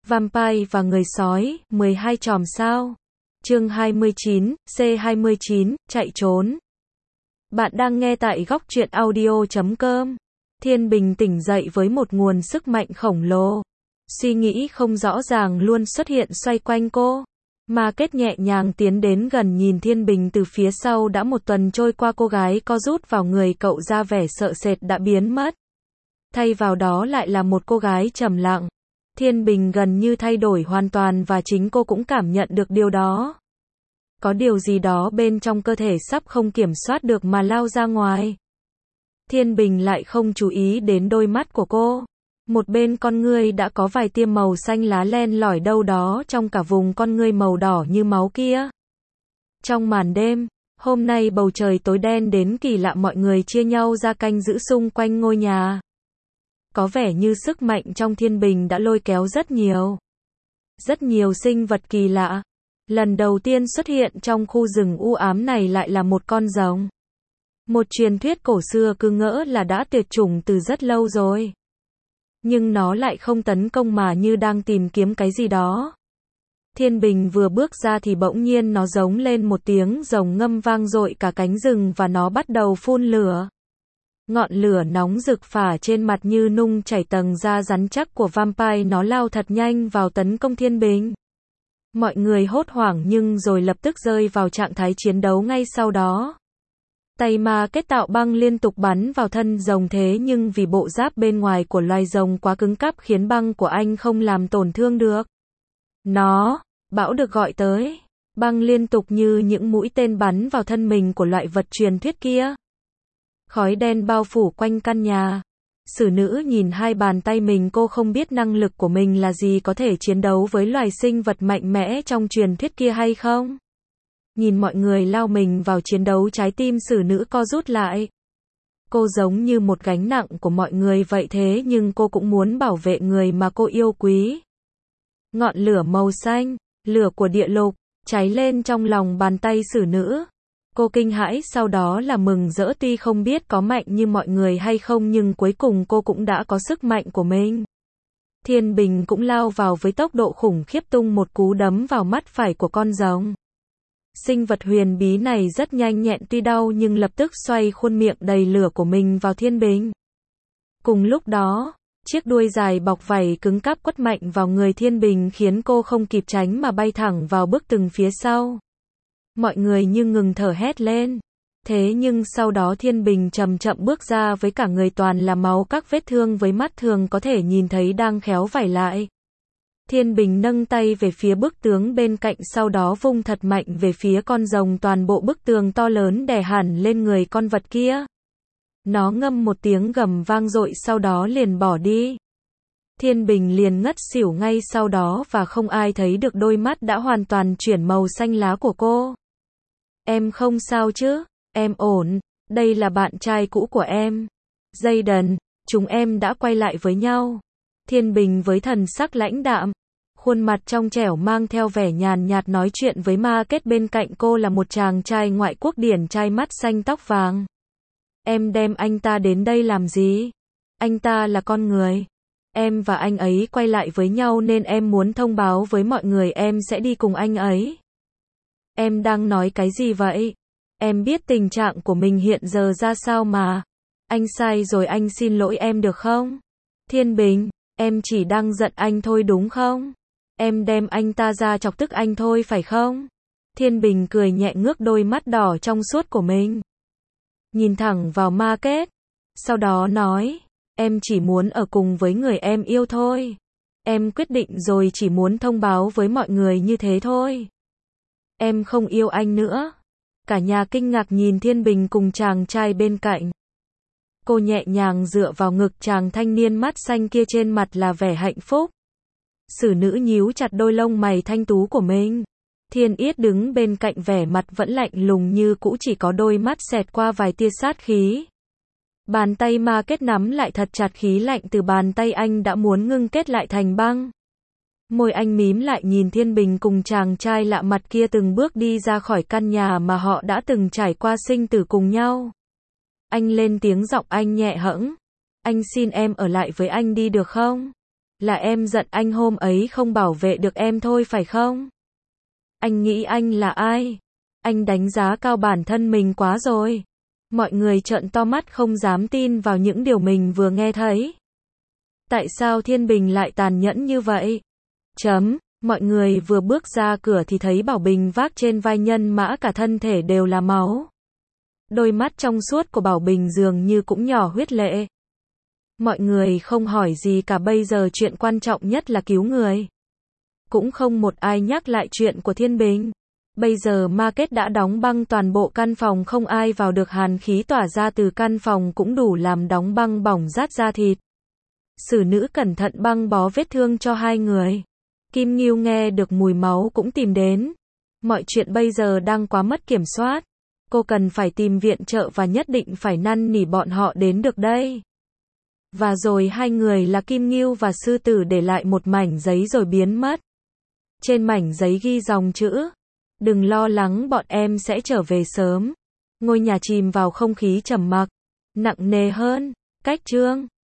Vampire và người sói, 12 chòm sao. Chương 29, C29, chạy trốn. Bạn đang nghe tại góc truyện audio.com. Thiên Bình tỉnh dậy với một nguồn sức mạnh khổng lồ. Suy nghĩ không rõ ràng luôn xuất hiện xoay quanh cô. Mà Kết nhẹ nhàng tiến đến gần nhìn Thiên Bình từ phía sau. Đã một tuần trôi qua, cô gái co rút vào người cậu ra, vẻ sợ sệt đã biến mất. Thay vào đó lại là một cô gái trầm lặng. Thiên Bình gần như thay đổi hoàn toàn và chính cô cũng cảm nhận được điều đó. Có điều gì đó bên trong cơ thể sắp không kiểm soát được mà lao ra ngoài. Thiên Bình lại không chú ý đến đôi mắt của cô. Một bên con ngươi đã có vài tia màu xanh lá len lỏi đâu đó trong cả vùng con ngươi màu đỏ như máu kia. Trong màn đêm, hôm nay bầu trời tối đen đến kỳ lạ, mọi người chia nhau ra canh giữ xung quanh ngôi nhà. Có vẻ như sức mạnh trong Thiên Bình đã lôi kéo rất nhiều sinh vật kỳ lạ. Lần đầu tiên xuất hiện trong khu rừng u ám này lại là một con rồng. Một truyền thuyết cổ xưa cứ ngỡ là đã tuyệt chủng từ rất lâu rồi. Nhưng nó lại không tấn công mà như đang tìm kiếm cái gì đó. Thiên Bình vừa bước ra thì bỗng nhiên nó giống lên một tiếng rồng ngâm vang dội cả cánh rừng và nó bắt đầu phun lửa. Ngọn lửa nóng rực phả trên mặt như nung chảy tầng da rắn chắc của vampire, nó lao thật nhanh vào tấn công Thiên Bình. Mọi người hốt hoảng nhưng rồi lập tức rơi vào trạng thái chiến đấu ngay sau đó. Tay Ma Kết tạo băng liên tục bắn vào thân rồng, thế nhưng vì bộ giáp bên ngoài của loài rồng quá cứng cáp khiến băng của anh không làm tổn thương được nó. Bão được gọi tới. Băng liên tục như những mũi tên bắn vào thân mình của loại vật truyền thuyết kia. Khói đen bao phủ quanh căn nhà. Xử nữ nhìn hai bàn tay mình, cô không biết năng lực của mình là gì, có thể chiến đấu với loài sinh vật mạnh mẽ trong truyền thuyết kia hay không? Nhìn mọi người lao mình vào chiến đấu, trái tim xử nữ co rút lại. Cô giống như một gánh nặng của mọi người vậy, thế nhưng cô cũng muốn bảo vệ người mà cô yêu quý. Ngọn lửa màu xanh, lửa của địa lục, cháy lên trong lòng bàn tay xử nữ. Cô kinh hãi, sau đó là mừng rỡ, tuy không biết có mạnh như mọi người hay không nhưng cuối cùng cô cũng đã có sức mạnh của mình. Thiên Bình cũng lao vào với tốc độ khủng khiếp, tung một cú đấm vào mắt phải của con rồng. Sinh vật huyền bí này rất nhanh nhẹn, tuy đau nhưng lập tức xoay khuôn miệng đầy lửa của mình vào Thiên Bình. Cùng lúc đó, chiếc đuôi dài bọc vảy cứng cáp quất mạnh vào người Thiên Bình khiến cô không kịp tránh mà bay thẳng vào bức tường phía sau. Mọi người như ngừng thở, hét lên. Thế nhưng sau đó Thiên Bình chậm chậm bước ra với cả người toàn là máu, các vết thương với mắt thường có thể nhìn thấy đang khéo vảy lại. Thiên Bình nâng tay về phía bức tường bên cạnh, sau đó vung thật mạnh về phía con rồng, toàn bộ bức tường to lớn đè hẳn lên người con vật kia. Nó ngâm một tiếng gầm vang dội, sau đó liền bỏ đi. Thiên Bình liền ngất xỉu ngay sau đó và không ai thấy được đôi mắt đã hoàn toàn chuyển màu xanh lá của cô. Em không sao chứ? Em ổn, đây là bạn trai cũ của em. Jayden, chúng em đã quay lại với nhau. Thiên Bình với thần sắc lãnh đạm, khuôn mặt trong trẻo mang theo vẻ nhàn nhạt nói chuyện với Ma Kết, bên cạnh cô là một chàng trai ngoại quốc điển trai mắt xanh tóc vàng. Em đem anh ta đến đây làm gì? Anh ta là con người. Em và anh ấy quay lại với nhau nên em muốn thông báo với mọi người em sẽ đi cùng anh ấy. Em đang nói cái gì vậy? Em biết tình trạng của mình hiện giờ ra sao mà. Anh sai rồi, anh xin lỗi em được không? Thiên Bình, em chỉ đang giận anh thôi đúng không? Em đem anh ta ra chọc tức anh thôi phải không? Thiên Bình cười nhẹ, ngước đôi mắt đỏ trong suốt của mình. Nhìn thẳng vào Ma Kết. Sau đó nói, em chỉ muốn ở cùng với người em yêu thôi. Em quyết định rồi, chỉ muốn thông báo với mọi người như thế thôi. Em không yêu anh nữa. Cả nhà kinh ngạc nhìn Thiên Bình cùng chàng trai bên cạnh. Cô nhẹ nhàng dựa vào ngực chàng thanh niên mắt xanh kia, trên mặt là vẻ hạnh phúc. Xử nữ nhíu chặt đôi lông mày thanh tú của mình. Thiên Yết đứng bên cạnh, vẻ mặt vẫn lạnh lùng như cũ, chỉ có đôi mắt xẹt qua vài tia sát khí. Bàn tay Ma Kết nắm lại thật chặt, khí lạnh từ bàn tay anh đã muốn ngưng kết lại thành băng. Môi anh mím lại nhìn Thiên Bình cùng chàng trai lạ mặt kia từng bước đi ra khỏi căn nhà mà họ đã từng trải qua sinh tử cùng nhau. Anh lên tiếng, giọng anh nhẹ hẫng. Anh xin em ở lại với anh đi được không? Là em giận anh hôm ấy không bảo vệ được em thôi phải không? Anh nghĩ anh là ai? Anh đánh giá cao bản thân mình quá rồi. Mọi người trợn to mắt không dám tin vào những điều mình vừa nghe thấy. Tại sao Thiên Bình lại tàn nhẫn như vậy? Mọi người vừa bước ra cửa thì thấy Bảo Bình vác trên vai Nhân Mã cả thân thể đều là máu. Đôi mắt trong suốt của Bảo Bình dường như cũng nhỏ huyết lệ. Mọi người không hỏi gì cả, bây giờ chuyện quan trọng nhất là cứu người. Cũng không một ai nhắc lại chuyện của Thiên Bình. Bây giờ market đã đóng băng toàn bộ căn phòng, không ai vào được, hàn khí tỏa ra từ căn phòng cũng đủ làm đóng băng bỏng rát da thịt. Xử nữ cẩn thận băng bó vết thương cho hai người. Kim Ngưu nghe được mùi máu cũng tìm đến. Mọi chuyện bây giờ đang quá mất kiểm soát. Cô cần phải tìm viện trợ và nhất định phải năn nỉ bọn họ đến được đây. Và rồi hai người là Kim Ngưu và Sư Tử để lại một mảnh giấy rồi biến mất. Trên mảnh giấy ghi dòng chữ: đừng lo lắng, bọn em sẽ trở về sớm. Ngôi nhà chìm vào không khí trầm mặc, nặng nề hơn. Cách chương